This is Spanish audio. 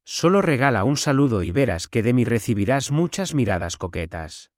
Solo regala un saludo y verás que de mí recibirás muchas miradas coquetas.